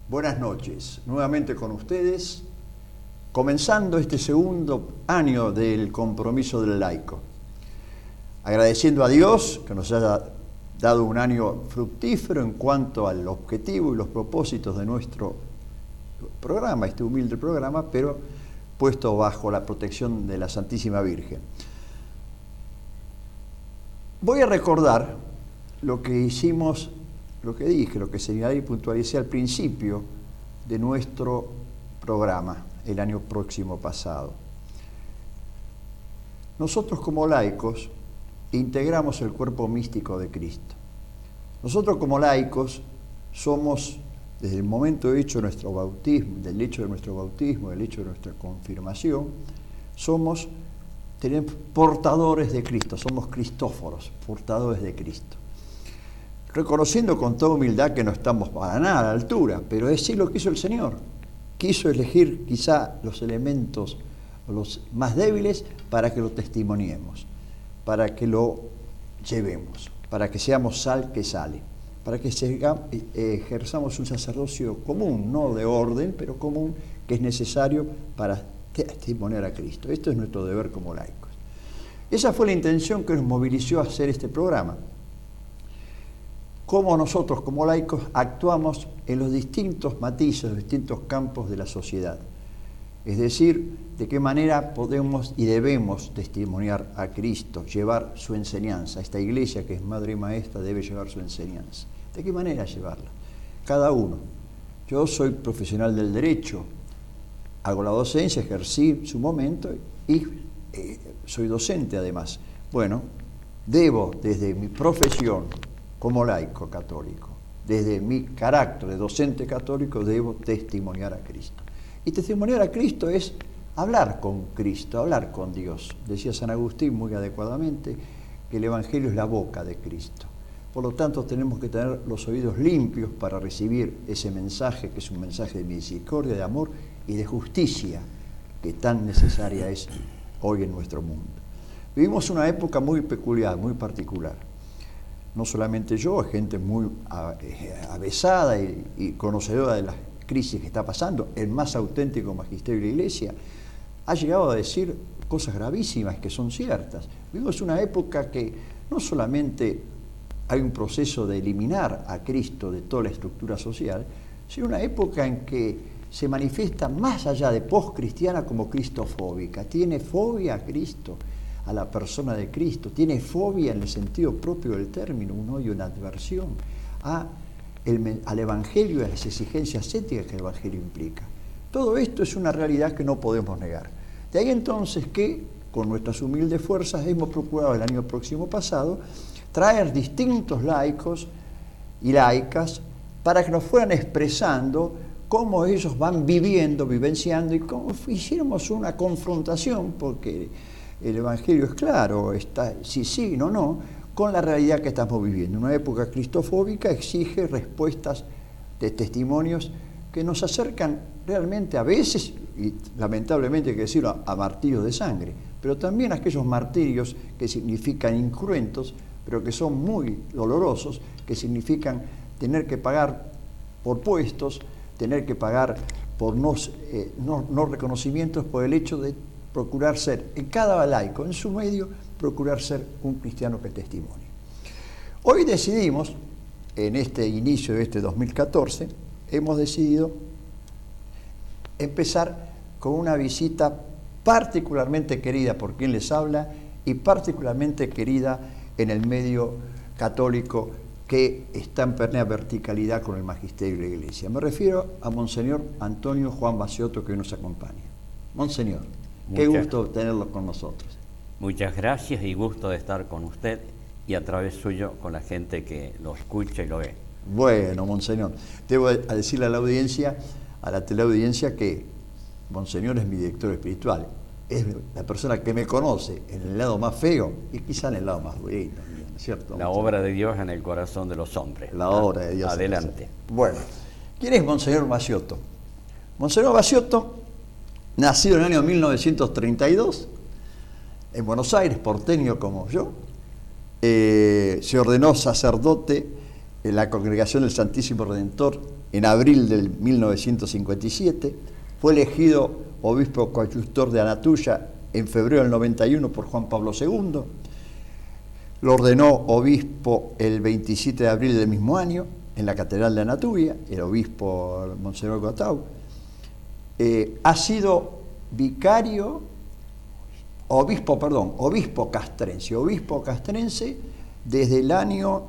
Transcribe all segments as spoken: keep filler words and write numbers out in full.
Buenas noches, nuevamente con ustedes, comenzando este segundo año del compromiso del laico. Agradeciendo a Dios que nos haya dado un año fructífero en cuanto al objetivo y los propósitos de nuestro programa, este humilde programa, pero puesto bajo la protección de la Santísima Virgen. Voy a recordar lo que hicimos, lo que dije, lo que señalé y puntualicé al principio de nuestro programa el año próximo pasado. Nosotros como laicos integramos el cuerpo místico de Cristo. Nosotros como laicos somos, desde el momento hecho de nuestro bautismo, del hecho de nuestro bautismo, del hecho de nuestra confirmación, somos tenemos portadores de Cristo, somos cristóforos, portadores de Cristo. Reconociendo con toda humildad que no estamos para nada a la altura, pero es sí lo que hizo el Señor. Quiso elegir quizá los elementos, los más débiles, para que lo testimoniemos, para que lo llevemos, para que seamos sal que sale, para que ejerzamos un sacerdocio común, no de orden, pero común, que es necesario para testimoniar a Cristo. Esto es nuestro deber como laicos. Esa fue la intención que nos movilizó a hacer este programa. Cómo nosotros como laicos actuamos en los distintos matices, los distintos campos de la sociedad. Es decir, de qué manera podemos y debemos testimoniar a Cristo, llevar su enseñanza. Esta iglesia que es madre y maestra debe llevar su enseñanza. ¿De qué manera llevarla? Cada uno. Yo soy profesional del derecho, hago la docencia, ejercí su momento y eh, soy docente además. Bueno, debo desde mi profesión como laico católico, desde mi carácter de docente católico, debo testimoniar a Cristo. Y testimoniar a Cristo es hablar con Cristo, hablar con Dios. Decía San Agustín muy adecuadamente que el Evangelio es la boca de Cristo. Por lo tanto, tenemos que tener los oídos limpios para recibir ese mensaje, que es un mensaje de misericordia, de amor y de justicia, que tan necesaria es hoy en nuestro mundo. Vivimos una época muy peculiar, muy particular. No solamente yo, gente muy avesada y, y conocedora de las crisis que está pasando, el más auténtico magisterio de la Iglesia, ha llegado a decir cosas gravísimas que son ciertas. Vivimos una época que no solamente hay un proceso de eliminar a Cristo de toda la estructura social, sino una época en que se manifiesta más allá de postcristiana como cristofóbica. Tiene fobia a Cristo, a la persona de Cristo, tiene fobia en el sentido propio del término, un odio, una adversión a el, al Evangelio y a las exigencias éticas que el Evangelio implica. Todo esto es una realidad que no podemos negar. De ahí entonces que, con nuestras humildes fuerzas, hemos procurado el año próximo pasado traer distintos laicos y laicas para que nos fueran expresando cómo ellos van viviendo, vivenciando y cómo hiciéramos una confrontación, porque el Evangelio es claro, está sí, sí, no, no, con la realidad que estamos viviendo. Una época cristofóbica exige respuestas de testimonios que nos acercan realmente a veces, y lamentablemente hay que decirlo, a, a martirios de sangre, pero también a aquellos martirios que significan incruentos, pero que son muy dolorosos, que significan tener que pagar por puestos, tener que pagar por no, eh, no, no reconocimientos por el hecho de procurar ser, en cada laico, en su medio, procurar ser un cristiano que testimonie. Hoy decidimos, en este inicio de este dos mil catorce, hemos decidido empezar con una visita particularmente querida por quien les habla y particularmente querida en el medio católico que está en plena verticalidad con el magisterio de la Iglesia. Me refiero a Monseñor Antonio Juan Baciotto, que hoy nos acompaña. Monseñor, qué muchas, gusto tenerlo con nosotros. Muchas gracias y gusto de estar con usted y a través suyo con la gente que lo escucha y lo ve. Bueno, Monseñor, debo decirle a la audiencia, a la teleaudiencia, que Monseñor es mi director espiritual. Es la persona que me conoce en el lado más feo y quizá en el lado más bonito, ¿no es cierto? La obra de Dios en el corazón de los hombres. La obra de Dios. Adelante. Bueno, ¿quién es Monseñor Baciotto? Monseñor Baciotto, nacido en el año mil novecientos treinta y dos, en Buenos Aires, porteño como yo, eh, se ordenó sacerdote en la Congregación del Santísimo Redentor en abril del mil novecientos cincuenta y siete, fue elegido obispo coadjutor de Anatuya en febrero del noventa y uno por Juan Pablo segundo, lo ordenó obispo el veintisiete de abril del mismo año en la Catedral de Anatuya, el obispo Monseñor Gotau. Eh, ha sido vicario, obispo, perdón, obispo castrense, obispo castrense desde el año,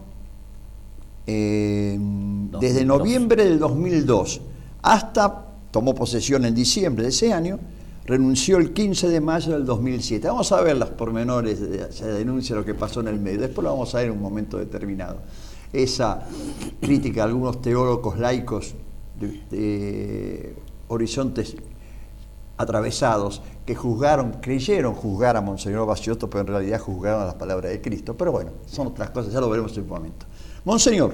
eh, desde noviembre del dos mil dos hasta, tomó posesión en diciembre de ese año, renunció el quince de mayo del dos mil siete. Vamos a ver los pormenores de esa denuncia, lo que pasó en el medio, después lo vamos a ver en un momento determinado. Esa crítica a algunos teólogos laicos de, de horizontes atravesados que juzgaron, creyeron juzgar a Monseñor Baciotto, pero en realidad juzgaron a las palabras de Cristo. Pero bueno, son otras cosas, ya lo veremos en un momento. Monseñor,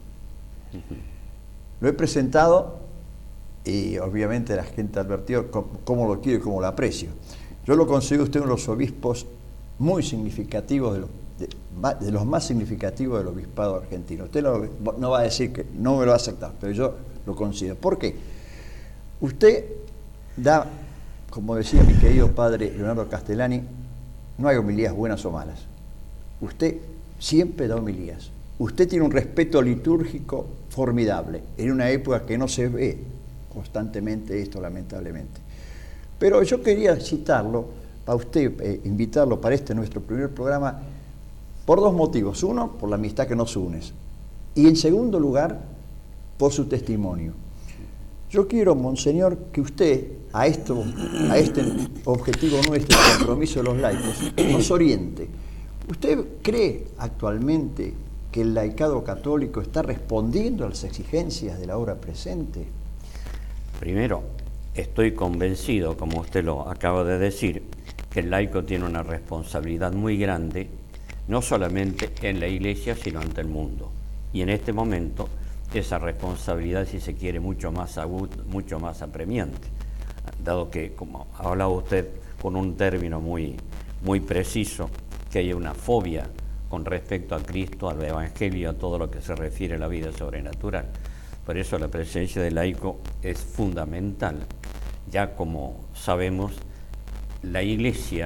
lo he presentado y obviamente la gente advirtió cómo lo quiero y cómo lo aprecio. Yo lo considero usted uno de los obispos muy significativos, de los, de, de los más significativos del obispado argentino. Usted no, no va a decir que no me lo va a aceptar, pero yo lo considero. ¿Por qué? Usted da, como decía mi querido padre Leonardo Castellani, no hay homilías buenas o malas. Usted siempre da homilías. Usted tiene un respeto litúrgico formidable, en una época que no se ve constantemente esto, lamentablemente. Pero yo quería citarlo, para usted, eh, invitarlo para este nuestro primer programa, por dos motivos. Uno, por la amistad que nos une. Y en segundo lugar, por su testimonio. Yo quiero, Monseñor, que usted, a, esto, a este objetivo nuestro, el compromiso de los laicos, nos oriente. ¿Usted cree actualmente que el laicado católico está respondiendo a las exigencias de la hora presente? Primero, estoy convencido, como usted lo acaba de decir, que el laico tiene una responsabilidad muy grande, no solamente en la Iglesia, sino ante el mundo. Y en este momento, esa responsabilidad, si se quiere, mucho más aguda, mucho más apremiante, dado que, como hablaba usted con un término muy, muy preciso, que hay una fobia con respecto a Cristo, al Evangelio, a todo lo que se refiere a la vida sobrenatural. Por eso la presencia del laico es fundamental. Ya como sabemos, la Iglesia,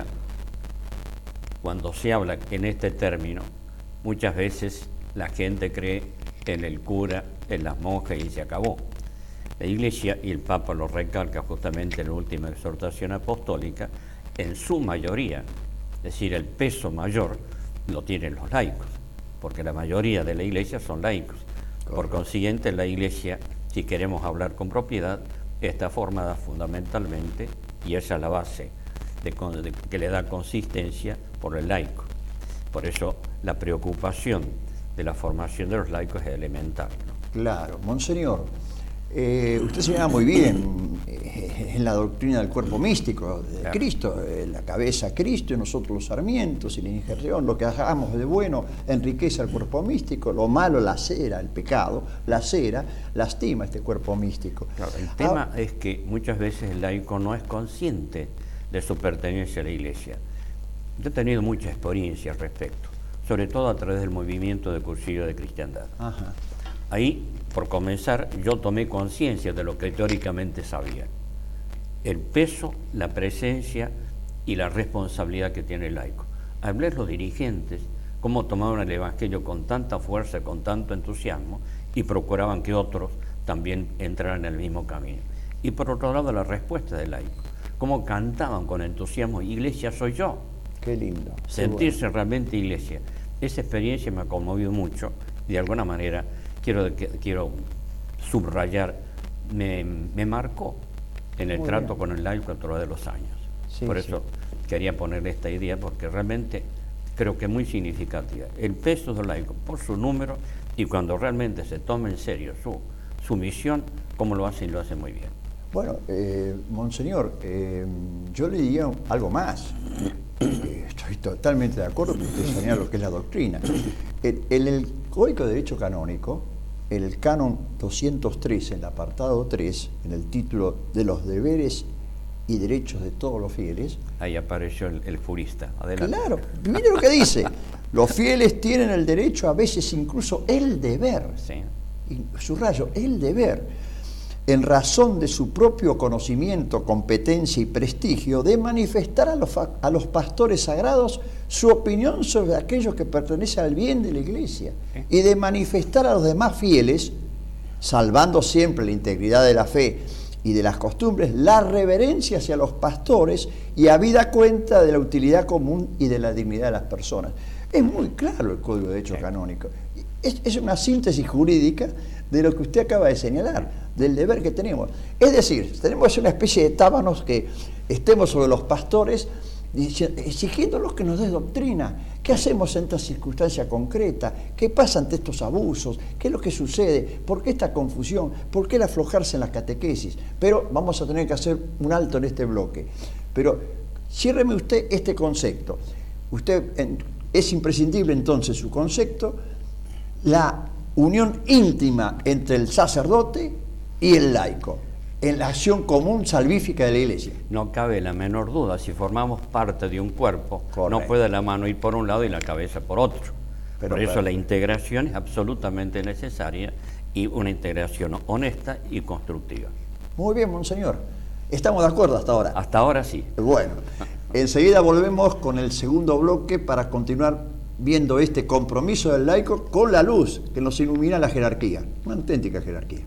cuando se habla en este término, muchas veces la gente cree en el cura, en las monjas y se acabó. La Iglesia, y el Papa lo recalca justamente en la última exhortación apostólica, en su mayoría, es decir, el peso mayor lo tienen los laicos, porque la mayoría de la Iglesia son laicos. Por consiguiente, la Iglesia, si queremos hablar con propiedad, está formada fundamentalmente, y esa es la base de, de, que le da consistencia, por el laico. Por eso la preocupación de la formación de los laicos es elemental, ¿no? Claro. Monseñor, eh, usted se llama muy bien eh, en la doctrina del cuerpo místico de claro. Cristo, eh, la cabeza Cristo y nosotros los sarmientos y la injerción, lo que hagamos de bueno enriquece al cuerpo místico, lo malo lacera el pecado, lacera, lastima este cuerpo místico. Claro, el tema ah, es que muchas veces el laico no es consciente de su pertenencia a la Iglesia. Yo he tenido mucha experiencia al respecto, sobre todo a través del movimiento de cursillo de cristiandad. Ajá. Ahí, por comenzar, yo tomé conciencia de lo que teóricamente sabía. El peso, la presencia y la responsabilidad que tiene el laico. Al ver los dirigentes, cómo tomaban el Evangelio con tanta fuerza, con tanto entusiasmo, y procuraban que otros también entraran en el mismo camino. Y por otro lado, la respuesta del laico. Cómo cantaban con entusiasmo, Iglesia soy yo. Qué lindo. Sentirse qué bueno. realmente Iglesia. Esa experiencia me ha conmovido mucho. De alguna manera, quiero, quiero subrayar, me, me marcó en el Muy trato bien. con el laico a través de los años. Sí, Por eso sí. quería ponerle esta idea, porque realmente creo que es muy significativa. El peso del laico, por su número, y cuando realmente se toma en serio su, su misión, como lo hace y lo hace muy bien. Bueno, eh, Monseñor, eh, yo le diría algo más. Eh, estoy totalmente de acuerdo con usted señala lo que es la doctrina. En el, el Código de Derecho Canónico, el canon doscientos tres, en el apartado tres, en el título de los deberes y derechos de todos los fieles. Ahí apareció el, el jurista. Adelante. Claro, mire lo que dice. Los fieles tienen el derecho, a veces incluso el deber, sí. y subrayo, el deber, en razón de su propio conocimiento, competencia y prestigio, de manifestar a los, a los pastores sagrados su opinión sobre aquellos que pertenecen al bien de la Iglesia, ¿eh? Y de manifestar a los demás fieles, salvando siempre la integridad de la fe y de las costumbres, la reverencia hacia los pastores y habida cuenta de la utilidad común y de la dignidad de las personas. Es muy claro el Código de Derecho Canónico. Es, es una síntesis jurídica de lo que usted acaba de señalar, del deber que tenemos. Es decir, tenemos una especie de tábanos que estemos sobre los pastores exigiéndolos que nos des doctrina. ¿Qué hacemos en esta circunstancia concreta? ¿Qué pasa ante estos abusos? ¿Qué es lo que sucede? ¿Por qué esta confusión? ¿Por qué el aflojarse en la catequesis? Pero vamos a tener que hacer un alto en este bloque. Pero ciérreme usted este concepto. Usted, en, es imprescindible entonces su concepto, la unión íntima entre el sacerdote y el laico, en la acción común salvífica de la Iglesia. No cabe la menor duda, si formamos parte de un cuerpo, correcto, no puede la mano ir por un lado y la cabeza por otro. Pero por eso claro, la integración es absolutamente necesaria y una integración honesta y constructiva. Muy bien, monseñor. ¿Estamos de acuerdo hasta ahora? Hasta ahora sí. Bueno, enseguida volvemos con el segundo bloque para continuar viendo este compromiso del laico con la luz que nos ilumina la jerarquía, una auténtica jerarquía.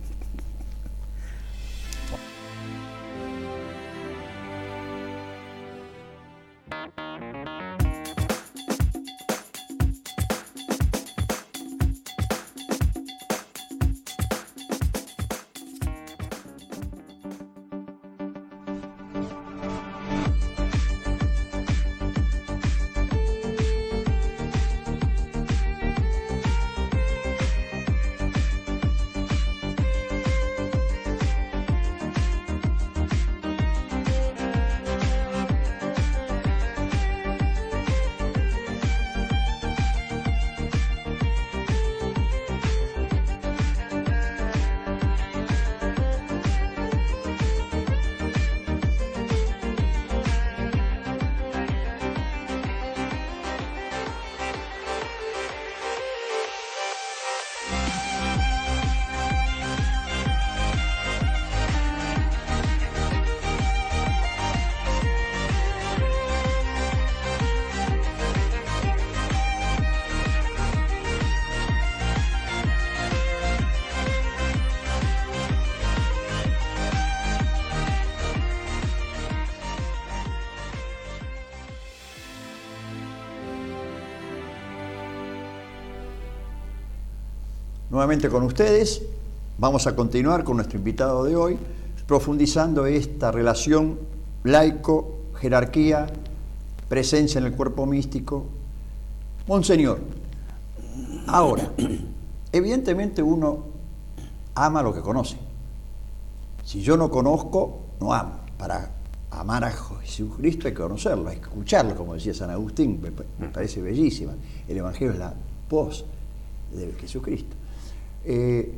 Nuevamente con ustedes, vamos a continuar con nuestro invitado de hoy, profundizando esta relación laico, jerarquía, presencia en el cuerpo místico. Monseñor, ahora, evidentemente uno ama lo que conoce. Si yo no conozco, no amo. Para amar a Jesucristo hay que conocerlo, hay que escucharlo, como decía San Agustín, me, me parece bellísima. El Evangelio es la voz de Jesucristo. Eh,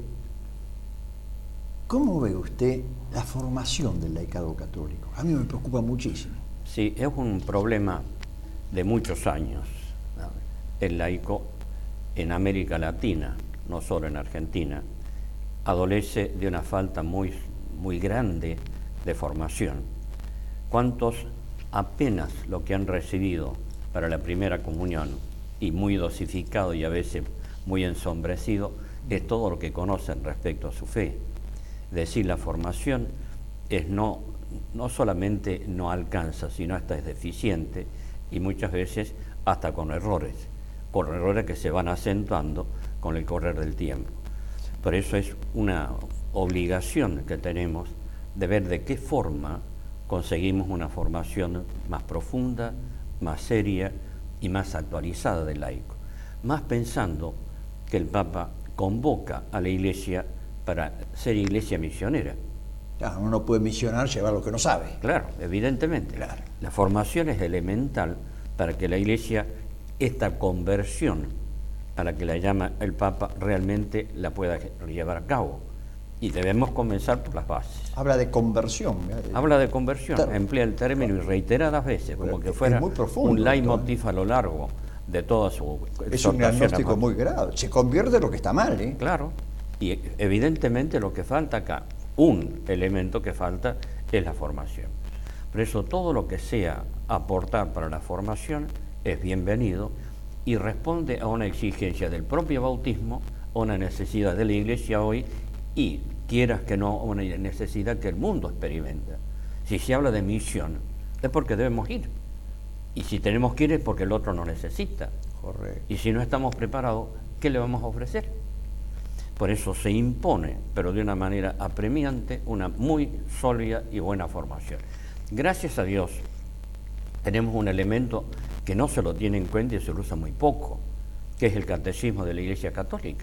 ¿Cómo ve usted la formación del laicado católico? A mí me preocupa muchísimo. Sí, es un problema de muchos años. El laico en América Latina, no solo en Argentina, adolece de una falta muy, muy grande de formación. ¿Cuántos apenas lo que han recibido para la primera comunión, y muy dosificado y a veces muy ensombrecido, es todo lo que conocen respecto a su fe? Es decir, la formación es no, no solamente no alcanza, sino hasta es deficiente y muchas veces hasta con errores, con errores que se van acentuando con el correr del tiempo. Por eso es una obligación que tenemos de ver de qué forma conseguimos una formación más profunda, más seria y más actualizada del laico, más pensando que el Papa convoca a la Iglesia para ser Iglesia misionera. Claro, uno no puede misionar, llevar lo que no sabe. Claro, evidentemente. Claro. La formación es elemental para que la Iglesia, esta conversión a la que la llama el Papa, realmente la pueda llevar a cabo. Y debemos comenzar por las bases. Habla de conversión. Habla de conversión, claro. Emplea el término y reiteradas veces, como Pero que fuera muy profundo, un leitmotiv a lo largo de toda su Es un diagnóstico muy grave. Se convierte en lo que está mal, ¿eh? Claro. Y evidentemente lo que falta acá, un elemento que falta, es la formación. Por eso todo lo que sea aportar para la formación es bienvenido y responde a una exigencia del propio bautismo, a una necesidad de la Iglesia hoy y, quieras que no, una necesidad que el mundo experimenta. Si se habla de misión, es porque debemos ir. Y si tenemos que ir es porque el otro no necesita. Correcto. Y si no estamos preparados, ¿qué le vamos a ofrecer? Por eso se impone, pero de una manera apremiante, una muy sólida y buena formación. Gracias a Dios, tenemos un elemento que no se lo tiene en cuenta y se lo usa muy poco, que es el catecismo de la Iglesia Católica.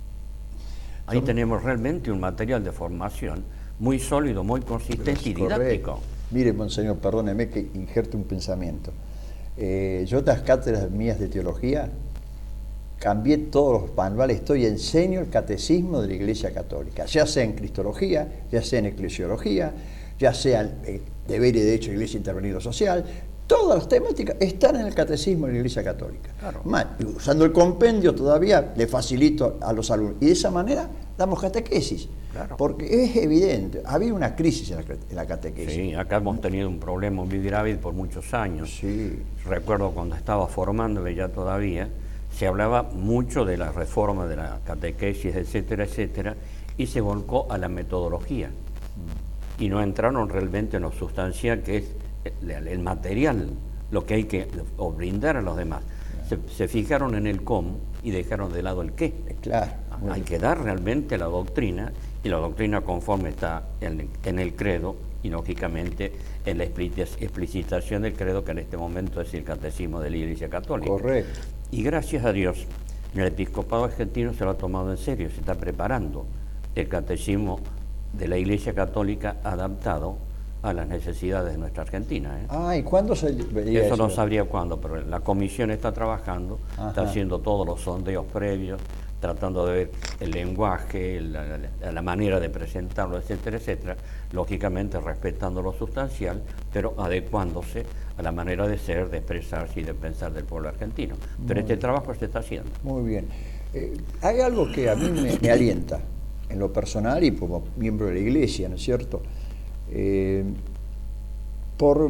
Ahí Son... tenemos realmente un material de formación muy sólido, muy consistente y didáctico. Mire, monseñor, perdóneme que injerte un pensamiento. Eh, yo las cátedras mías de teología cambié todos los manuales, estoy enseño el catecismo de la Iglesia Católica, ya sea en Cristología, ya sea en Eclesiología, ya sea en deber y derecho de la Iglesia Intervenido Social, todas las temáticas están en el catecismo de la Iglesia Católica. Claro. Más, usando el compendio todavía le facilito a los alumnos y de esa manera damos catequesis. Claro. Porque es evidente, había una crisis en la, en la catequesis. Sí, acá hemos tenido un problema muy grave por muchos años. Sí. Recuerdo cuando estaba formándome ya todavía, se hablaba mucho de la reforma de la catequesis, etcétera, etcétera, y se volcó a la metodología. Mm. Y no entraron realmente en lo sustancial que es el, el material, lo que hay que o brindar a los demás. Se, se fijaron en el cómo y dejaron de lado el qué. Claro. Hay que dar realmente la doctrina, y la doctrina conforme está en, en el credo y lógicamente en la explicitación del credo, que en este momento es el catecismo de la Iglesia Católica. Correcto. Y gracias a Dios, el episcopado argentino se lo ha tomado en serio, se está preparando el catecismo de la Iglesia Católica adaptado a las necesidades de nuestra Argentina. ¿eh? Ah, ¿y cuándo se vería eso? Eso no sabría cuándo, pero la comisión está trabajando, Ajá. está haciendo todos los sondeos previos, tratando de ver el lenguaje, la, la, la manera de presentarlo, etcétera, etcétera, lógicamente respetando lo sustancial, pero adecuándose a la manera de ser, de expresarse y de pensar del pueblo argentino. Pero Muy este bien. trabajo se está haciendo. Muy bien. Eh, hay algo que a mí me, me alienta, en lo personal y como miembro de la Iglesia, ¿no es cierto? Eh, por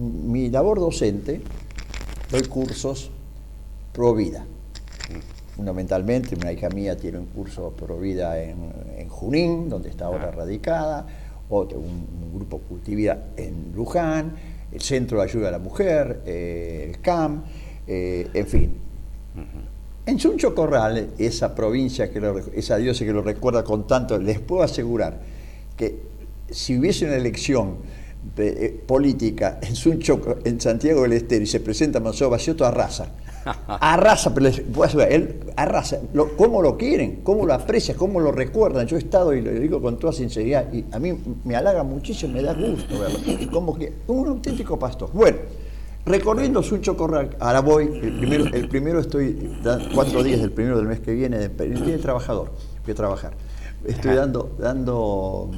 mi labor docente, doy cursos pro vida. Fundamentalmente, una hija mía tiene un curso pro vida en, en Junín, donde está ahora radicada, otro, un, un grupo Cultivida en Luján, el Centro de Ayuda a la Mujer, eh, el C A M, eh, en fin. Uh-huh. En Suncho Corral, esa provincia, que lo, esa diócesis que lo recuerda con tanto, les puedo asegurar que si hubiese una elección de, eh, política en Suncho, en Santiago del Estero, y se presenta Monseñor Baciotto, arrasa. Arrasa, pero les puedo asegurar, él arrasa. Lo, ¿Cómo lo quieren? ¿Cómo lo aprecian? ¿Cómo lo recuerdan? Yo he estado, y lo digo con toda sinceridad, y a mí me halaga muchísimo, me da gusto verlo. Como que un auténtico pastor. Bueno, recorriendo Suncho Corral, ahora voy, el primero, el primero estoy, cuatro días del primero del mes que viene, el Día del Trabajador, voy a trabajar. Estoy dando, dando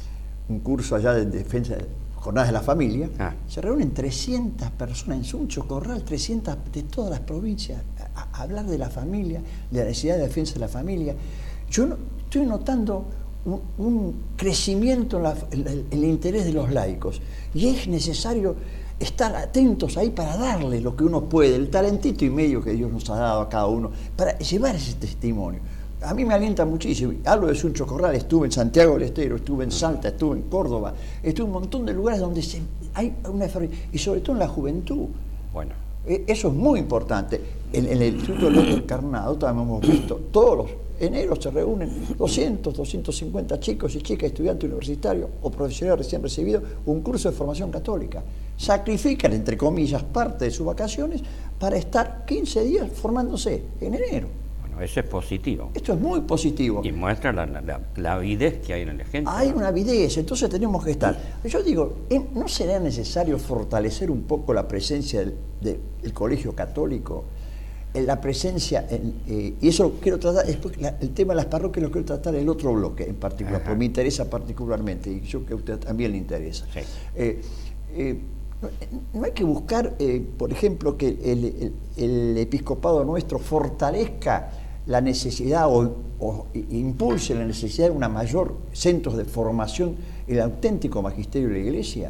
un curso allá de defensa, Jornadas de la Familia. Ah. Se reúnen trescientas personas en Suncho Corral, trescientas de todas las provincias, a, a hablar de la familia, de la necesidad de defensa de la familia. Yo no, estoy notando un, un crecimiento en, la, en el, el interés de los laicos, y es necesario estar atentos ahí para darle lo que uno puede, el talentito y medio que Dios nos ha dado a cada uno, para llevar ese testimonio. A mí me alienta muchísimo. Hablo de Suncho Corral, estuve en Santiago del Estero, estuve en Salta, estuve en Córdoba, estuve en un montón de lugares donde se, hay una y sobre todo en la juventud. Bueno. Eso es muy importante. En, en el Instituto del Encarnado también hemos visto, todos los eneros se reúnen doscientos, doscientos cincuenta chicos y chicas, estudiantes universitarios o profesionales recién recibidos, un curso de formación católica. Sacrifican, entre comillas, parte de sus vacaciones para estar quince días formándose en enero. Eso es positivo. Esto es muy positivo. Y muestra la, la, la avidez que hay en la gente. Hay una avidez, entonces tenemos que estar. Yo digo, ¿no será necesario fortalecer un poco la presencia del, de, del colegio católico? La presencia, en, eh, y eso quiero tratar, después la, el tema de las parroquias lo quiero tratar en el otro bloque en particular, Ajá. porque me interesa particularmente, y yo que a usted también le interesa. Sí. Eh, eh, no, no hay que buscar, eh, por ejemplo, que el, el, el episcopado nuestro fortalezca la necesidad o, o impulse la necesidad de una mayor centros de formación el auténtico magisterio de la Iglesia?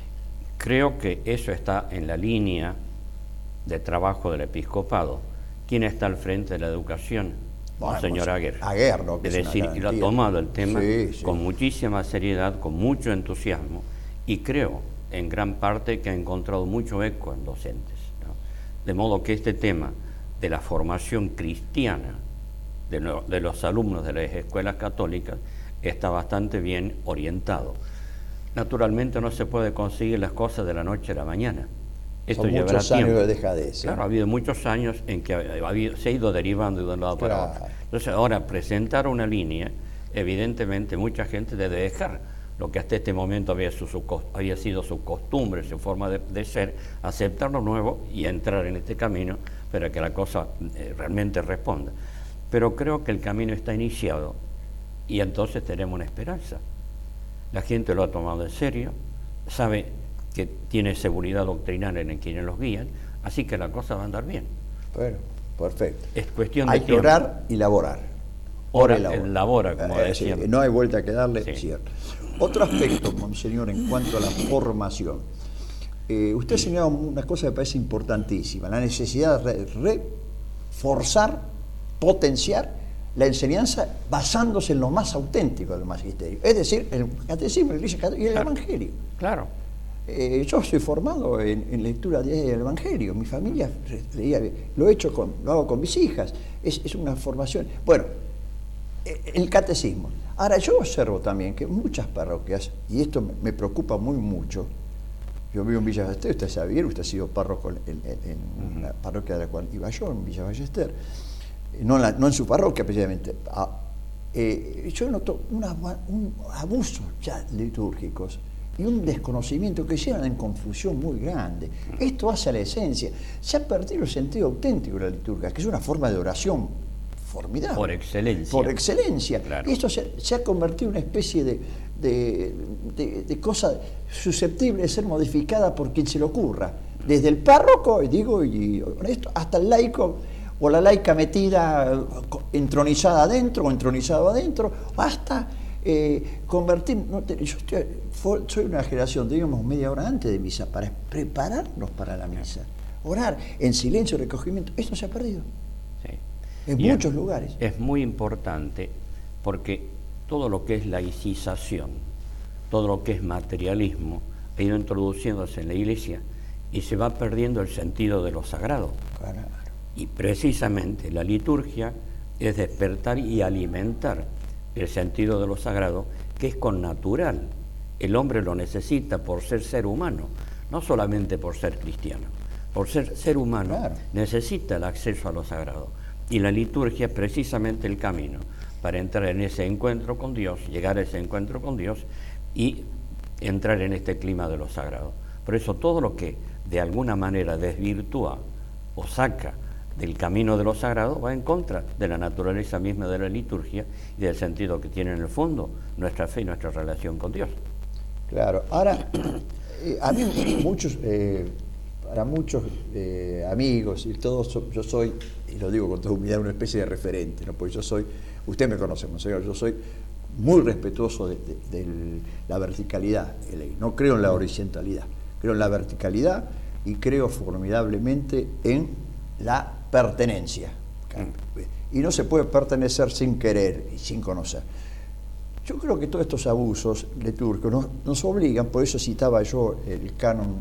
Creo que eso está en la línea de trabajo del episcopado. ¿Quién está al frente de la educación? Bueno, el señor Aguer. Aguer, ¿no? Es decir, y lo ha tomado el tema sí, sí. con muchísima seriedad, con mucho entusiasmo, y creo en gran parte que ha encontrado mucho eco en docentes, ¿no? De modo que este tema de la formación cristiana de, lo, de los alumnos de las escuelas católicas está bastante bien orientado. Naturalmente no se puede conseguir las cosas de la noche a la mañana. Esto Son llevará muchos tiempo. años de dejadez. Claro, ha habido muchos años en que ha habido, se ha ido derivando de un lado para Claro. otro. Entonces ahora presentar una línea, evidentemente mucha gente debe dejar lo que hasta este momento había, su, su, había sido su costumbre, su forma de, de ser, aceptar lo nuevo y entrar en este camino para que la cosa eh, realmente responda. Pero creo que el camino está iniciado y entonces tenemos una esperanza. La gente lo ha tomado en serio, sabe que tiene seguridad doctrinal en quienes los guían, así que la cosa va a andar bien. Bueno, perfecto. Es cuestión de Hay que tiempo. orar y laborar. Ora, Ora y el labora, como eh, decían. sí, no hay vuelta que darle, Sí. cierto. Otro aspecto, monseñor, en cuanto a la formación. Eh, usted señala una cosa que me parece importantísima, la necesidad de reforzar, potenciar la enseñanza basándose en lo más auténtico del magisterio, es decir, el catecismo, la Iglesia Católica y el Claro. Evangelio. Claro. Eh, yo soy formado en, en lectura diaria del Evangelio, mi familia leía, lo he hecho con, lo hago con mis hijas, es, es una formación. Bueno, eh, el catecismo. Ahora yo observo también que muchas parroquias, y esto me, me preocupa muy mucho, yo vivo en Villa Ballester, usted sabe bien, usted ha sido párroco en, en, en una parroquia de la cual iba yo, en Villa Ballester, no en, la, no en su parroquia precisamente. Ah, eh, yo noto una, un abuso ya litúrgicos y un desconocimiento que llevan en confusión muy grande. Esto hace a la esencia. Se ha perdido el sentido auténtico de la liturgia, que es una forma de oración formidable. Por excelencia. Por excelencia. Claro. Y esto se, se ha convertido en una especie de, de, de, de cosa susceptible de ser modificada por quien se le ocurra. Desde el párroco, y digo, y honesto, hasta el laico, o la laica metida, entronizada adentro o entronizado adentro, hasta eh, convertir... No te, yo estoy, fue, soy una generación, digamos, media hora antes de misa, para prepararnos para la misa. Orar en silencio, recogimiento. Esto se ha perdido. Sí. En Y muchos es, lugares. Es muy importante porque todo lo que es laicización, todo lo que es materialismo, ha ido introduciéndose en la Iglesia y se va perdiendo el sentido de lo sagrado. Claro. Y precisamente la liturgia es despertar y alimentar el sentido de lo sagrado, que es connatural. El hombre lo necesita por ser ser humano, no solamente por ser cristiano. Por ser ser humano, Claro. necesita el acceso a lo sagrado. Y la liturgia es precisamente el camino para entrar en ese encuentro con Dios, llegar a ese encuentro con Dios y entrar en este clima de lo sagrado. Por eso todo lo que de alguna manera desvirtúa o saca del camino de lo sagrado va en contra de la naturaleza misma de la liturgia y del sentido que tiene en el fondo nuestra fe y nuestra relación con Dios. Claro. Ahora, eh, a mí muchos, eh, para muchos eh, amigos y todos, yo soy, y lo digo con toda humildad, una especie de referente, ¿no? Porque yo soy, usted me conoce, monseñor, yo soy muy respetuoso de, de, de la verticalidad, no creo en la horizontalidad, creo en la verticalidad y creo formidablemente en la pertenencia. Y no se puede pertenecer sin querer y sin conocer. Yo creo que todos estos abusos litúrgicos nos, nos obligan, por eso citaba yo el canon,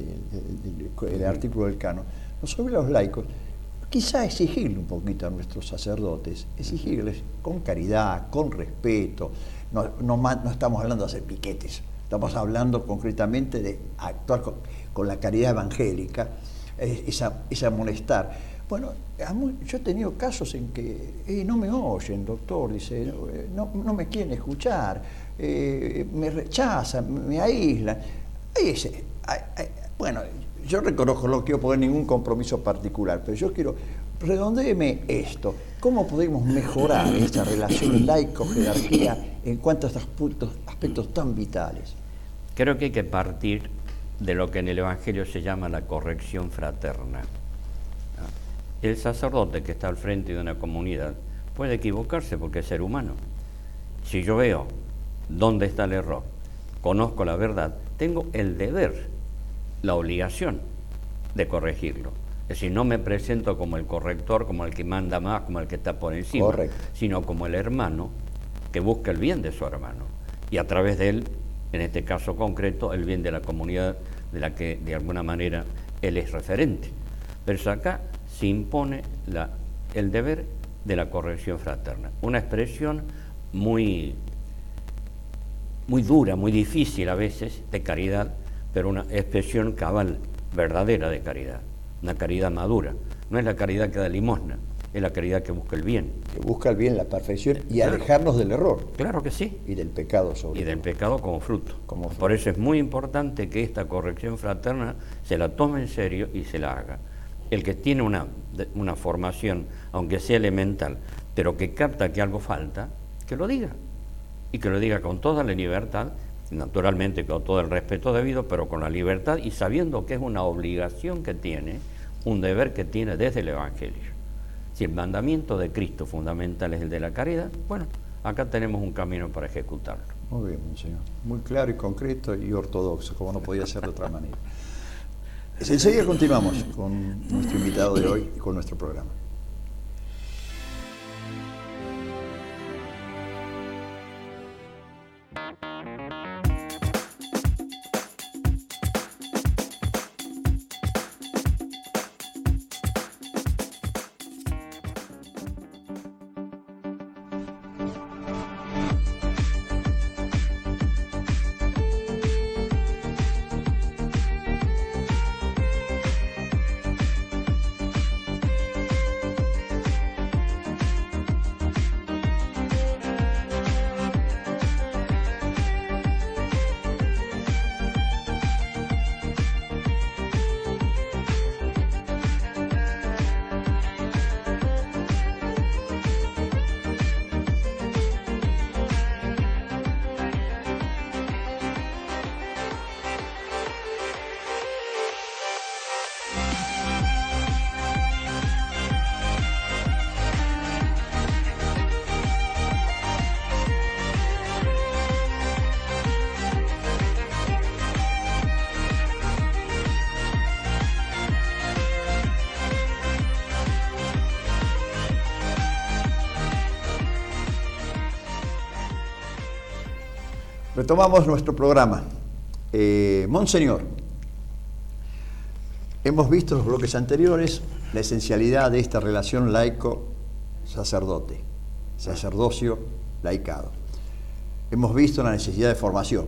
el, el, el artículo del canon, nos obliga a los laicos, quizá exigirle un poquito a nuestros sacerdotes, exigirles con caridad, con respeto, no, no, no estamos hablando de hacer piquetes, estamos hablando concretamente de actuar con, con la caridad evangélica, esa, esa amonestar. Bueno, yo he tenido casos en que eh, no me oyen, doctor, dice, no, no me quieren escuchar, eh, me rechazan, me aíslan. Ahí ese, ay, ay, bueno, yo reconozco, no quiero poner ningún compromiso particular, pero yo quiero, redondéeme esto, ¿cómo podemos mejorar esta relación laico-jerarquía en cuanto a estos puntos, aspectos tan vitales? Creo que hay que partir de lo que en el Evangelio se llama la corrección fraterna. El sacerdote que está al frente de una comunidad puede equivocarse porque es ser humano. Si yo veo dónde está el error, conozco la verdad, tengo el deber, la obligación de corregirlo. Es decir, no me presento como el corrector, como el que manda más, como el que está por encima, Correcto. sino como el hermano que busca el bien de su hermano y a través de él, en este caso concreto, el bien de la comunidad de la que de alguna manera él es referente. Pero acá se impone la, el deber de la corrección fraterna, una expresión muy, muy dura, muy difícil a veces de caridad, pero una expresión cabal, verdadera de caridad, una caridad madura. No es la caridad que da limosna, es la caridad que busca el bien. Que busca el bien, la perfección y Claro. alejarnos del error. Claro que sí. Y del pecado sobre Y del todo. pecado como fruto. Como fruto. Por eso es muy importante que esta corrección fraterna se la tome en serio y se la haga. El que tiene una, una formación, aunque sea elemental, pero que capta que algo falta, que lo diga. Y que lo diga con toda la libertad, naturalmente con todo el respeto debido, pero con la libertad y sabiendo que es una obligación que tiene, un deber que tiene desde el Evangelio. Si el mandamiento de Cristo fundamental es el de la caridad, bueno, acá tenemos un camino para ejecutarlo. Muy bien, señor. Muy claro y concreto y ortodoxo, como no podía ser de otra manera. Enseguida continuamos con nuestro invitado de hoy y con nuestro programa. Retomamos nuestro programa. Eh, Monseñor, hemos visto en los bloques anteriores la esencialidad de esta relación laico-sacerdote, sacerdocio-laicado. Hemos visto la necesidad de formación.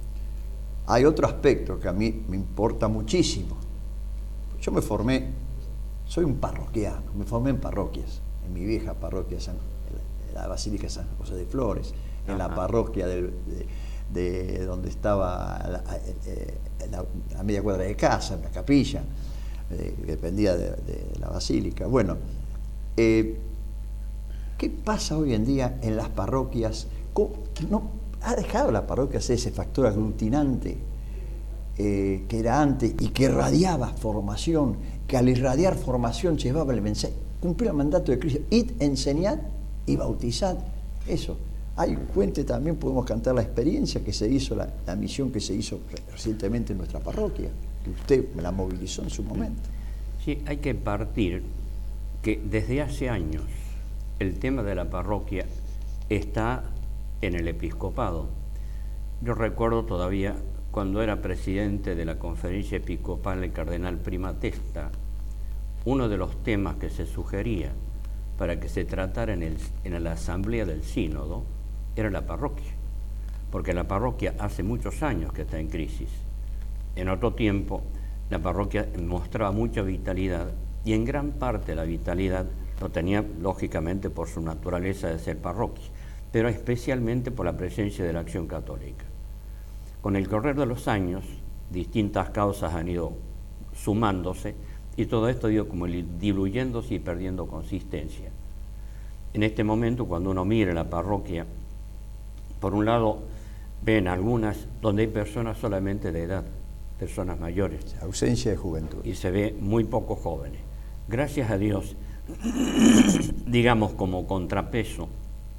Hay otro aspecto que a mí me importa muchísimo. Yo me formé, soy un parroquiano, me formé en parroquias, en mi vieja parroquia, San, en la Basílica de San José de Flores, en Ajá. la parroquia del, de, de donde estaba la, la, la media cuadra de casa, en la capilla, eh, que dependía de, de la basílica. Bueno, eh, ¿qué pasa hoy en día en las parroquias? ¿No ha dejado la parroquia ser ese factor aglutinante eh, que era antes y que irradiaba formación, que al irradiar formación llevaba el mensaje, cumplió el mandato de Cristo, id, enseñad y bautizad? Eso. Hay un cuente también, podemos cantar la experiencia que se hizo, la, la misión que se hizo recientemente en nuestra parroquia, que usted la movilizó en su momento. Sí, hay que partir que desde hace años el tema de la parroquia está en el episcopado. Yo recuerdo todavía cuando era presidente de la conferencia episcopal el cardenal Primatesta, uno de los temas que se sugería para que se tratara en, el, en la asamblea del sínodo era la parroquia, porque la parroquia hace muchos años que está en crisis. En otro tiempo la parroquia mostraba mucha vitalidad y en gran parte la vitalidad lo tenía lógicamente por su naturaleza de ser parroquia, pero especialmente por la presencia de la acción católica. Con el correr de los años, distintas causas han ido sumándose y todo esto ha ido como diluyéndose y perdiendo consistencia. En este momento, cuando uno mira la parroquia, por un lado ven algunas donde hay personas solamente de edad, personas mayores. Ausencia de juventud. Y se ve muy pocos jóvenes. Gracias a Dios, digamos como contrapeso,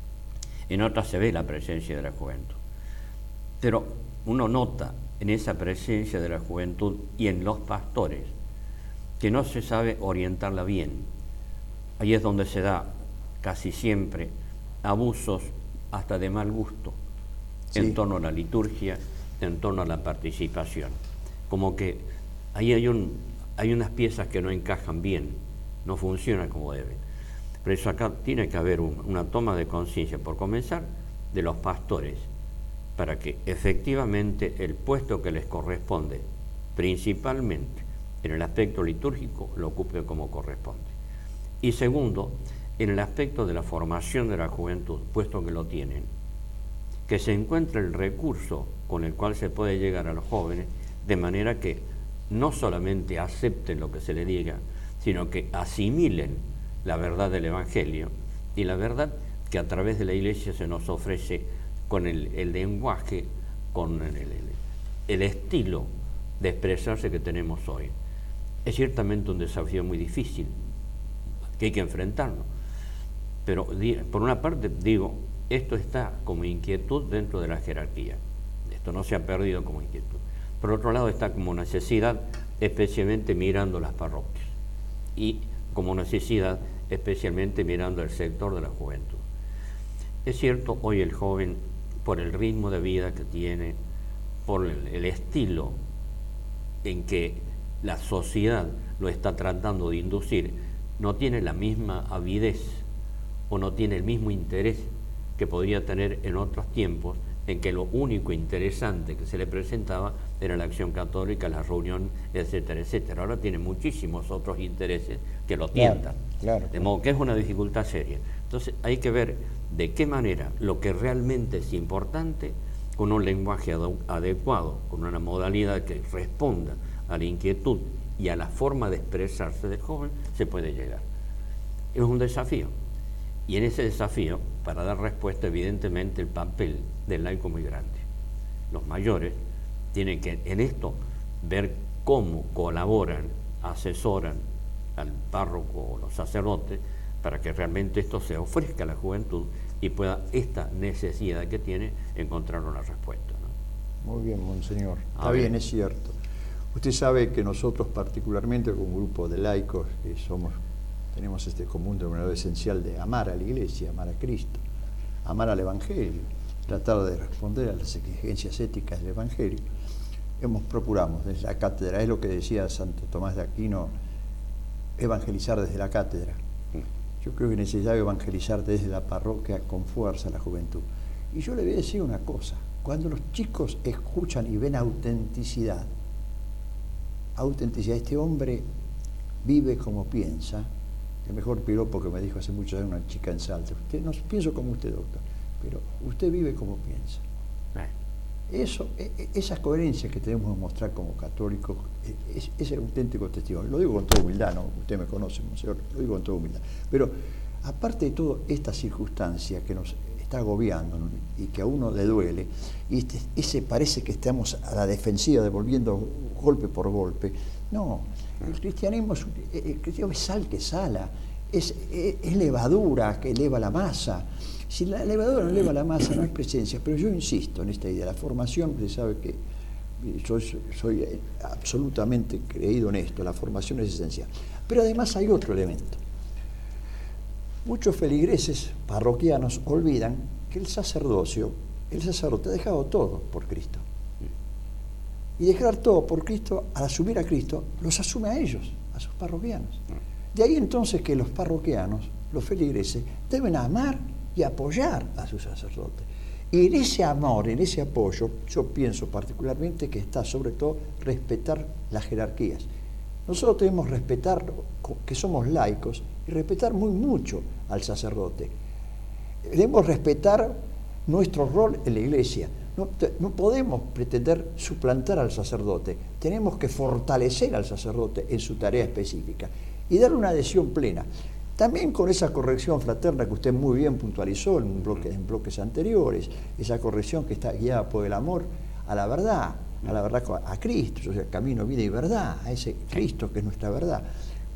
en otras se ve la presencia de la juventud. Pero uno nota en esa presencia de la juventud y en los pastores que no se sabe orientarla bien. Ahí es donde se da casi siempre abusos hasta de mal gusto, sí, en torno a la liturgia, en torno a la participación. Como que ahí hay, un, hay unas piezas que no encajan bien, no funcionan como deben. Por eso acá tiene que haber un, una toma de conciencia, por comenzar, de los pastores, para que efectivamente el puesto que les corresponde, principalmente en el aspecto litúrgico, lo ocupe como corresponde. Y segundo, en el aspecto de la formación de la juventud, puesto que lo tienen, que se encuentre el recurso con el cual se puede llegar a los jóvenes, de manera que no solamente acepten lo que se les diga, sino que asimilen la verdad del Evangelio y la verdad que a través de la Iglesia se nos ofrece con el, el lenguaje, con el, el, el estilo de expresarse que tenemos hoy. Es ciertamente un desafío muy difícil, que hay que enfrentarlo. Pero por una parte digo, esto está como inquietud dentro de la jerarquía. Esto no se ha perdido como inquietud. Por otro lado está como necesidad, especialmente mirando las parroquias. Y como necesidad, especialmente mirando el sector de la juventud. Es cierto, hoy el joven, por el ritmo de vida que tiene, por el, el estilo en que la sociedad lo está tratando de inducir, no tiene la misma avidez o no tiene el mismo interés que podría tener en otros tiempos, en que lo único interesante que se le presentaba era la acción católica, la reunión, etcétera, etcétera. Ahora tiene muchísimos otros intereses que lo tientan. Claro, claro. De modo que es una dificultad seria. Entonces hay que ver de qué manera lo que realmente es importante, con un lenguaje adecuado, con una modalidad que responda a la inquietud y a la forma de expresarse del joven, se puede llegar. Es un desafío. Y en ese desafío, para dar respuesta, evidentemente, el papel del laico muy grande. Los mayores tienen que, en esto, ver cómo colaboran, asesoran al párroco o los sacerdotes para que realmente esto se ofrezca a la juventud y pueda esta necesidad que tiene encontrar una respuesta, ¿no? Muy bien, monseñor. Está A bien, ver. es cierto. Usted sabe que nosotros, particularmente con un grupo de laicos, que somos, tenemos este común denominador esencial de amar a la Iglesia, amar a Cristo, amar al Evangelio, tratar de responder a las exigencias éticas del Evangelio. Hemos procuramos desde la cátedra, es lo que decía Santo Tomás de Aquino, evangelizar desde la cátedra. Yo creo que es necesario evangelizar desde la parroquia con fuerza a la juventud. Y yo le voy a decir una cosa, cuando los chicos escuchan y ven autenticidad, autenticidad, este hombre vive como piensa, el mejor piropo que me dijo hace muchos años una chica en Salta, usted no pienso como usted, doctor, pero usted vive como piensa. Eso, esa coherencia que tenemos que mostrar como católicos es, es el auténtico testimonio. Lo digo con toda humildad, ¿no? Usted me conoce, monseñor, lo digo con toda humildad. Pero aparte de toda esta circunstancia que nos está agobiando, ¿no? Y que a uno le duele, y este, ese parece que estamos a la defensiva, devolviendo golpe por golpe. No, el cristianismo es, el cristianismo es sal que sala, es, es, es levadura que eleva la masa. Si la levadura no eleva la masa, no hay presencia. Pero yo insisto en esta idea, la formación, usted sabe que yo soy absolutamente creído en esto, la formación es esencial. Pero además hay otro elemento. Muchos feligreses parroquianos olvidan que el sacerdocio, el sacerdote ha dejado todo por Cristo. Y dejar todo por Cristo, al asumir a Cristo, los asume a ellos, a sus parroquianos. De ahí entonces que los parroquianos, los feligreses, deben amar y apoyar a sus sacerdotes. Y en ese amor, en ese apoyo, yo pienso particularmente que está sobre todo respetar las jerarquías. Nosotros debemos respetar que somos laicos y respetar muy mucho al sacerdote. Debemos respetar nuestro rol en la Iglesia. No, no podemos pretender suplantar al sacerdote. Tenemos que fortalecer al sacerdote en su tarea específica y darle una adhesión plena. También con esa corrección fraterna que usted muy bien puntualizó en, bloque, en bloques anteriores, esa corrección que está guiada por el amor a la verdad, a la verdad, a Cristo, o sea, camino, vida y verdad, a ese Cristo que es nuestra verdad.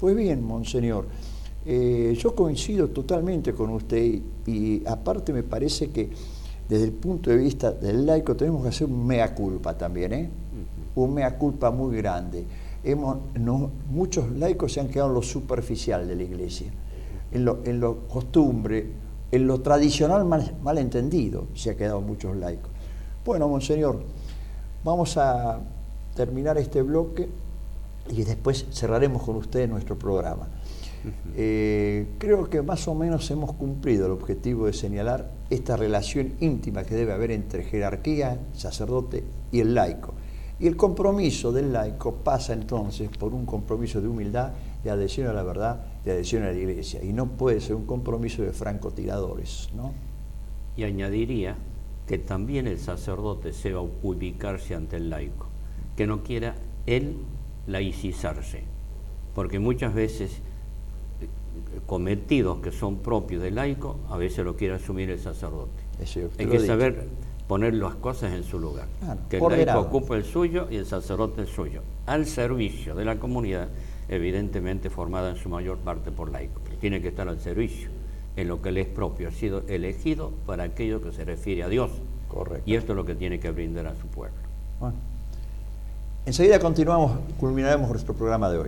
Pues bien, monseñor, eh, yo coincido totalmente con usted y, y aparte me parece que desde el punto de vista del laico tenemos que hacer un mea culpa también, ¿eh? Uh-huh. Un mea culpa muy grande. Hemos, no, muchos laicos se han quedado en lo superficial de la Iglesia, en lo, en lo costumbre, en lo tradicional mal, mal entendido se han quedado muchos laicos. Bueno, monseñor, vamos a terminar este bloque y después cerraremos con usted nuestro programa. Uh-huh. eh, creo que más o menos hemos cumplido el objetivo de señalar esta relación íntima que debe haber entre jerarquía, sacerdote y el laico. Y el compromiso del laico pasa entonces por un compromiso de humildad, de adhesión a la verdad, de adhesión a la Iglesia. Y no puede ser un compromiso de francotiradores, ¿no? Y añadiría que también el sacerdote se va a ubicarse ante el laico, que no quiera él laicizarse, porque muchas veces cometidos que son propios del laico, a veces lo quiere asumir el sacerdote. Hay que saber poner las cosas en su lugar, claro, que el laico ocupe el suyo y el sacerdote el suyo, al servicio de la comunidad, evidentemente formada en su mayor parte por laicos, pero tiene que estar al servicio en lo que le es propio, ha sido elegido para aquello que se refiere a Dios. Correcto. Y esto es lo que tiene que brindar a su pueblo. Bueno, enseguida continuamos, culminaremos nuestro programa de hoy.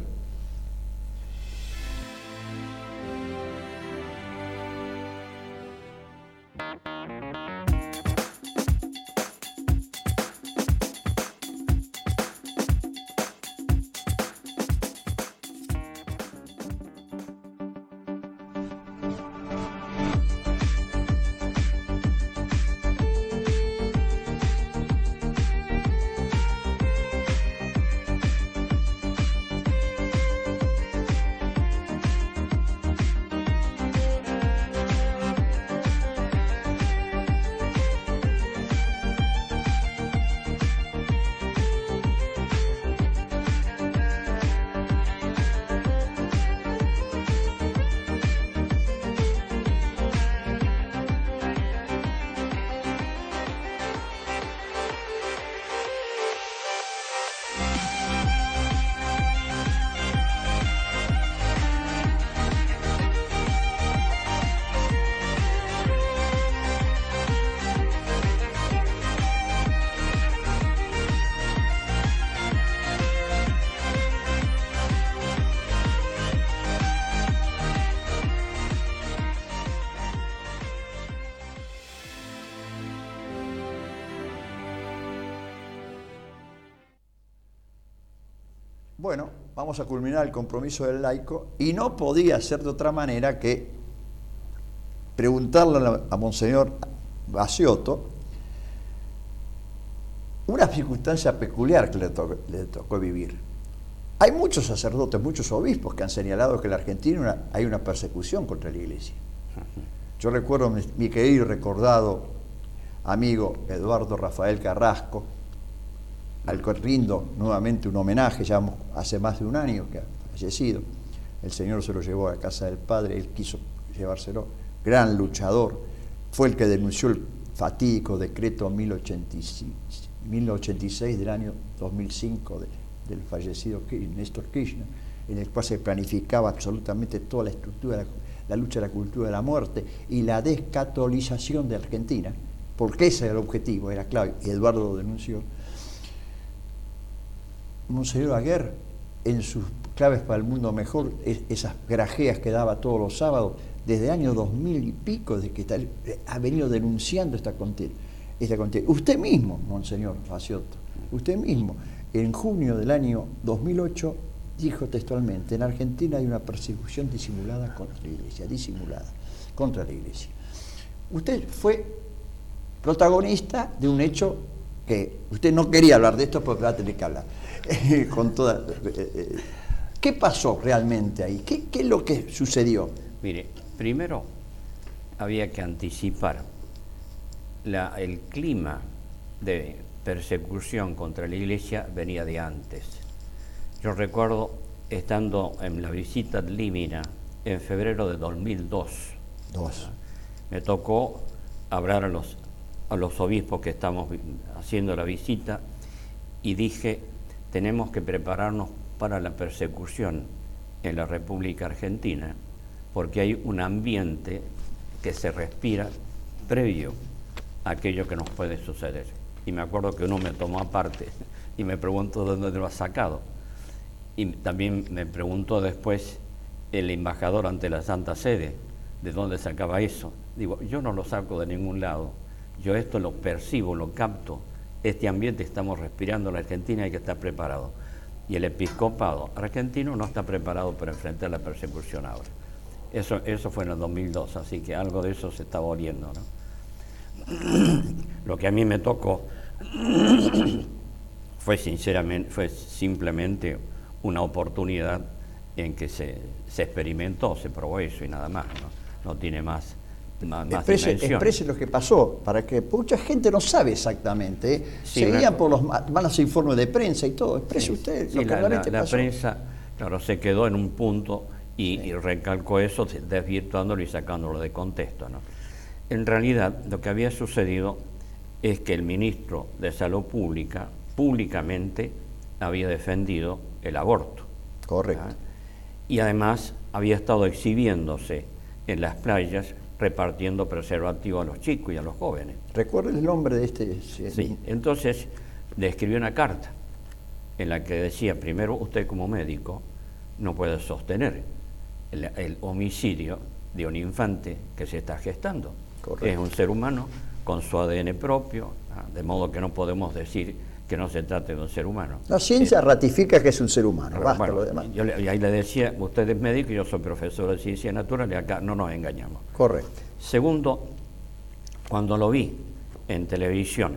Bueno, vamos a culminar el compromiso del laico y no podía ser de otra manera que preguntarle a, a Monseñor Baciotto una circunstancia peculiar que le, to le tocó vivir. Hay muchos sacerdotes, muchos obispos que han señalado que en la Argentina una, hay una persecución contra la Iglesia. Yo recuerdo mi, mi querido y recordado amigo Eduardo Rafael Carrasco, al que rindo nuevamente un homenaje, ya hace más de un año que ha fallecido. El Señor se lo llevó a la casa del Padre, él quiso llevárselo, gran luchador, fue el que denunció el fatídico decreto mil ochenta y seis del año dos mil cinco de, del fallecido Néstor Kirchner, en el cual se planificaba absolutamente toda la estructura, la, la lucha de la cultura de la muerte y la descatolización de Argentina, porque ese era el objetivo, era clave, y Eduardo lo denunció. Monseñor Aguer, en sus claves para el mundo mejor, es, esas grajeas que daba todos los sábados, desde el año dos mil y pico, de que está, ha venido denunciando esta contienda. Esta contienda. Usted mismo, Monseñor Baciotto, usted mismo, en junio del año dos mil ocho, dijo textualmente, en Argentina hay una persecución disimulada contra la Iglesia, disimulada contra la Iglesia. Usted fue protagonista de un hecho que usted no quería hablar de esto, pero va a tener que hablar. Con toda, eh, ¿qué pasó realmente ahí? ¿Qué, ¿Qué es lo que sucedió? Mire, primero había que anticipar la, el clima de persecución contra la Iglesia venía de antes. Yo recuerdo estando en la visita de Límina en febrero de dos mil dos. Dos. Me tocó hablar a los, a los obispos que estamos haciendo la visita y dije, tenemos que prepararnos para la persecución en la República Argentina, porque hay un ambiente que se respira previo a aquello que nos puede suceder. Y me acuerdo que uno me tomó aparte y me preguntó de dónde lo ha sacado. Y también me preguntó después el embajador ante la Santa Sede, de dónde sacaba eso. Digo, yo no lo saco de ningún lado, yo esto lo percibo, lo capto. Este ambiente estamos respirando en la Argentina y hay que estar preparado. Y el episcopado argentino no está preparado para enfrentar la persecución ahora. Eso, eso fue en el dos mil dos, así que algo de eso se estaba oliendo, ¿no? Lo que a mí me tocó fue sinceramente, fue simplemente una oportunidad en que se, se experimentó, se probó eso y nada más, ¿no? No tiene más, más, más exprese, dimensión. Exprese lo que pasó, para que mucha gente no sabe exactamente, ¿eh? Sí, Seguían la, por los malos informes de prensa y todo. Exprese sí, usted sí, lo que la, realmente la, la pasó. prensa, claro, se quedó en un punto y, Sí. y recalcó eso, desvirtuándolo y sacándolo de contexto, ¿no? En realidad, lo que había sucedido es que el ministro de Salud Pública públicamente había defendido el aborto. Correcto. ¿Ah? Y además había estado exhibiéndose en las playas repartiendo preservativo a los chicos y a los jóvenes. ¿Recuerda el nombre de este? Sí, entonces le escribió una carta en la que decía, primero, usted como médico no puede sostener el, el homicidio de un infante que se está gestando. Correcto. Es un ser humano con su A D N propio, ¿ah? De modo que no podemos decir que no se trate de un ser humano. La ciencia eh, ratifica que es un ser humano, basta bueno, lo demás. Yo le, y ahí le decía, usted es médico y yo soy profesor de ciencia natural y acá no nos engañamos. Correcto. Segundo, cuando lo vi en televisión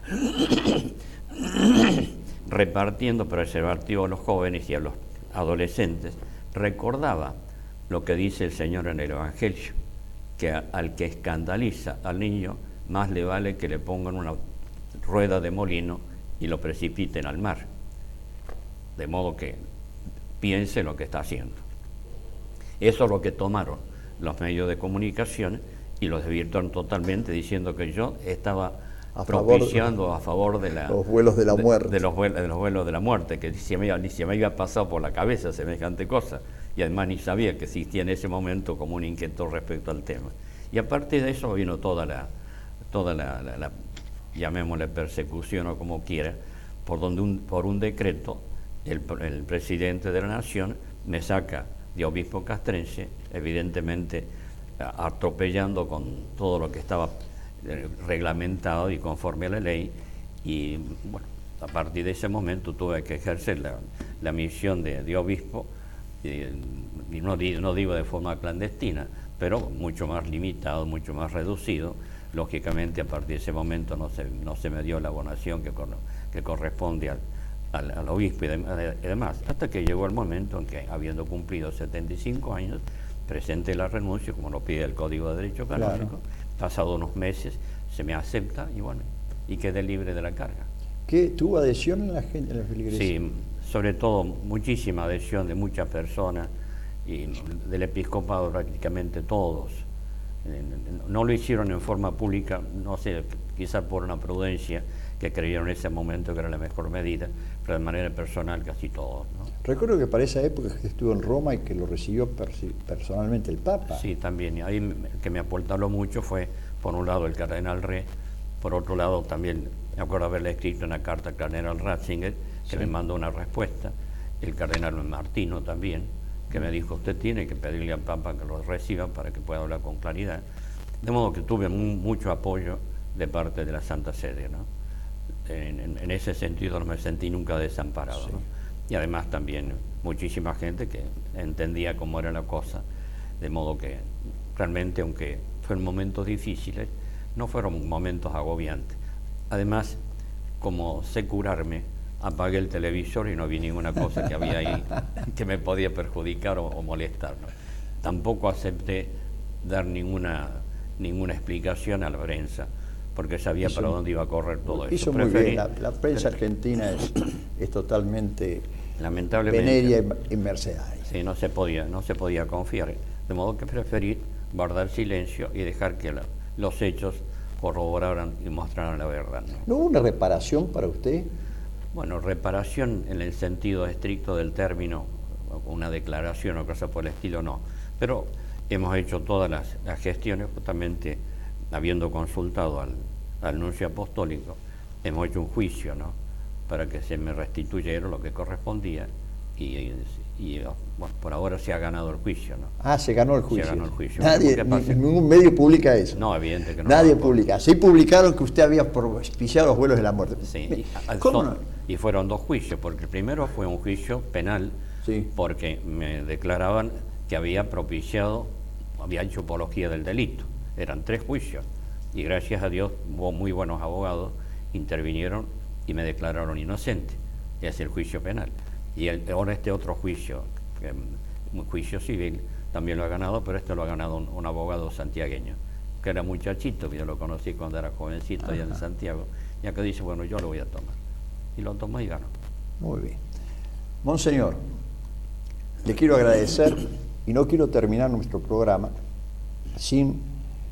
repartiendo preservativo a los jóvenes y a los adolescentes, recordaba lo que dice el Señor en el Evangelio, que a, al que escandaliza al niño, más le vale que le pongan una rueda de molino y lo precipiten al mar, de modo que piense lo que está haciendo. Eso es lo que tomaron los medios de comunicación y los desvirtuaron totalmente, diciendo que yo estaba a propiciando favor, a favor de la, los vuelos de la muerte. De, de, los, de los vuelos de la muerte, que ni se, me, ni se me había pasado por la cabeza semejante cosa, y además ni sabía que existía en ese momento como un inquietud respecto al tema. Y a partir de eso vino toda la, toda la, la, la llamémosle persecución o como quiera, por donde un, por un decreto el, el presidente de la Nación me saca de obispo castrense, evidentemente atropellando con todo lo que estaba reglamentado y conforme a la ley, y bueno, a partir de ese momento tuve que ejercer la, la misión de, de obispo, y, y no, no digo de forma clandestina, pero mucho más limitado, mucho más reducido. Lógicamente a partir de ese momento no se, no se me dio la abonación que, que corresponde al, al, al obispo y, de, y demás, hasta que llegó el momento en que, habiendo cumplido setenta y cinco años, presenté la renuncia, como lo pide el Código de Derecho Canónico. Claro. Pasado unos meses se me acepta y bueno, y quedé libre de la carga. ¿Qué tuvo adhesión en la gente, en la feligresía? Sí, sobre todo muchísima adhesión de muchas personas y del episcopado prácticamente todos. No lo hicieron en forma pública, no sé, quizás por una prudencia que creyeron en ese momento que era la mejor medida, pero de manera personal casi todos, ¿no? Recuerdo que para esa época que estuvo en Roma y que lo recibió personalmente el Papa. Sí, también, y ahí el que me aportó mucho fue, por un lado, el cardenal Re, por otro lado también, me acuerdo haberle escrito una carta al cardenal Ratzinger, que sí. Me mandó una respuesta, el cardenal Martino también, que me dijo, usted tiene que pedirle al Papa que lo reciba para que pueda hablar con claridad. De modo que tuve mu mucho apoyo de parte de la Santa Sede, ¿no? En, en, en ese sentido no me sentí nunca desamparado, sí. ¿No? Y además también muchísima gente que entendía cómo era la cosa, de modo que realmente, aunque fueron momentos difíciles, no fueron momentos agobiantes. Además, como sé curarme, apagué el televisor y no vi ninguna cosa que había ahí que me podía perjudicar o, o molestar, ¿no? Tampoco acepté dar ninguna, ninguna explicación a la prensa, porque sabía hizo, para dónde iba a correr todo eso. Hizo muy bien, la, la prensa argentina es, es totalmente lamentablemente veneria y mercedaria. Sí, no se podía, no se podía confiar, de modo que preferí guardar silencio y dejar que la, los hechos corroboraran y mostraran la verdad, ¿no? ¿No hubo una reparación para usted? Bueno, reparación en el sentido estricto del término, una declaración o cosa por el estilo, no. Pero hemos hecho todas las, las gestiones, justamente habiendo consultado al, al nuncio apostólico, hemos hecho un juicio, ¿no?, para que se me restituyera lo que correspondía, y, y, y bueno, por ahora se ha ganado el juicio, ¿no? Ah, se ganó el juicio. Se ganó el juicio. Nadie, ni, ningún medio publica eso. No, evidente que no. Nadie no, publica. Sí publicaron que usted había pillado los vuelos de la muerte. Sí, y, ¿Cómo son, no? y fueron dos juicios, porque el primero fue un juicio penal, sí, porque me declaraban que había propiciado, había hecho apología del delito. Eran tres juicios, y gracias a Dios hubo muy buenos abogados, intervinieron y me declararon inocente. Es el juicio penal. Y el, ahora este otro juicio, que, un juicio civil, también lo ha ganado, pero este lo ha ganado un, un abogado santiagueño, que era muchachito, que yo lo conocí cuando era jovencito allá en Santiago, y acá dice, bueno, yo lo voy a tomar. Y lo tomó y ganó. Muy bien. Monseñor, le quiero agradecer, y no quiero terminar nuestro programa sin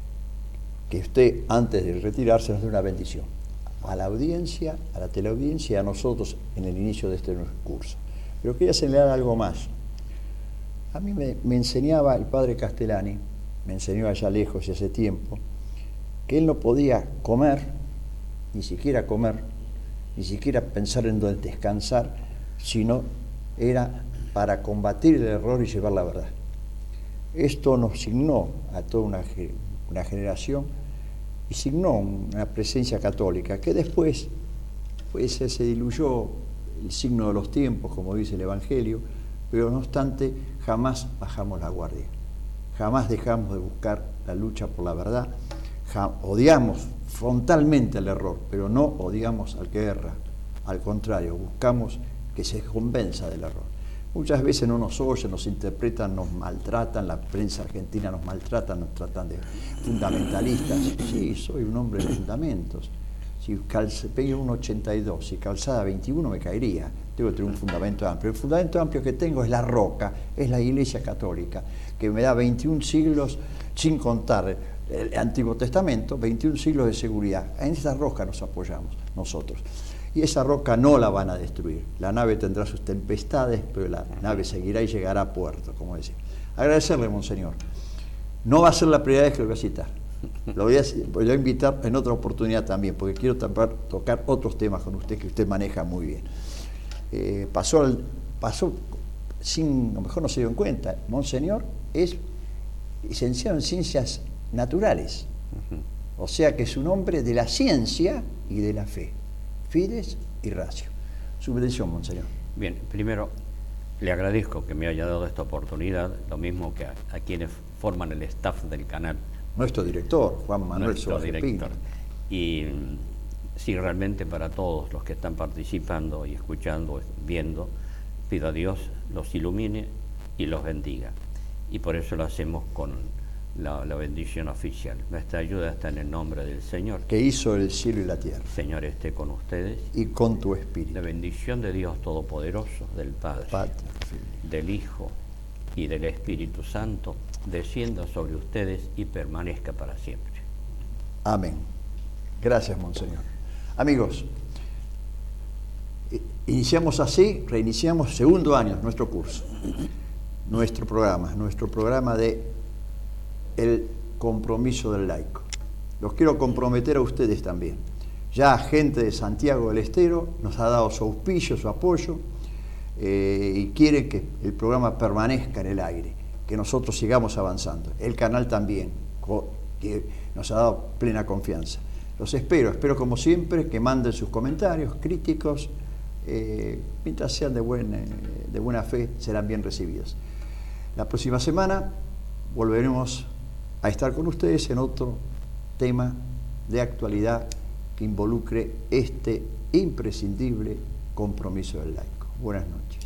que usted, antes de retirarse, nos dé una bendición a la audiencia, a la teleaudiencia y a nosotros en el inicio de este nuevo curso. Pero quería señalar algo más. A mí me, me enseñaba el padre Castellani, me enseñó allá lejos y hace tiempo, que él no podía comer, ni siquiera comer, ni siquiera pensar en dónde descansar, sino era para combatir el error y llevar la verdad. Esto nos signó a toda una, una generación y signó una presencia católica que después pues, se diluyó el signo de los tiempos, como dice el Evangelio, pero no obstante jamás bajamos la guardia, jamás dejamos de buscar la lucha por la verdad, odiamos frontalmente el error, pero no odiamos al que erra, al contrario, buscamos que se convenza del error. Muchas veces no nos oyen, nos interpretan, nos maltratan, la prensa argentina nos maltrata, nos tratan de fundamentalistas. Sí, soy un hombre de fundamentos. Si pegué un ochenta y dos, si calzada veintiuno me caería. Tengo que tener un fundamento amplio. El fundamento amplio que tengo es la roca, es la Iglesia Católica, que me da veintiún siglos, sin contar el Antiguo Testamento, veintiún siglos de seguridad. En esa roca nos apoyamos nosotros. Y esa roca no la van a destruir. La nave tendrá sus tempestades, pero la nave seguirá y llegará a puerto, como decía. Agradecerle, Monseñor. No va a ser la primera vez que lo voy a citar. Lo voy a, voy a invitar en otra oportunidad también, porque quiero tapar, tocar otros temas con usted que usted maneja muy bien. Eh, pasó, al, pasó sin, a lo mejor no se dio en cuenta, Monseñor es licenciado en Ciencias Naturales. O sea que es un hombre de la ciencia y de la fe. Fides y Ratio. Su bendición, Monseñor. Bien, primero le agradezco que me haya dado esta oportunidad, lo mismo que a, a quienes forman el staff del canal. Nuestro director, Juan Manuel Nuestro director. Y sí, realmente para todos los que están participando y escuchando, viendo, pido a Dios los ilumine y los bendiga. Y por eso lo hacemos con La, la bendición oficial. Nuestra ayuda está en el nombre del Señor, que hizo el cielo y la tierra. Señor, esté con ustedes y con tu espíritu. La bendición de Dios Todopoderoso, del Padre, Padre del Hijo y del Espíritu Santo, descienda sobre ustedes y permanezca para siempre. Amén. Gracias, Monseñor. Amigos, iniciamos así, reiniciamos segundo año nuestro curso, nuestro programa, nuestro programa de el compromiso del laico. Los quiero comprometer a ustedes también. Ya gente de Santiago del Estero nos ha dado su auspicio, su apoyo, eh, y quiere que el programa permanezca en el aire, que nosotros sigamos avanzando. El canal también, que nos ha dado plena confianza. Los espero, espero como siempre que manden sus comentarios críticos, eh, mientras sean de, buen, eh, de buena fe, serán bien recibidos. La próxima semana volveremos a estar con ustedes en otro tema de actualidad que involucre este imprescindible compromiso del laico. Buenas noches.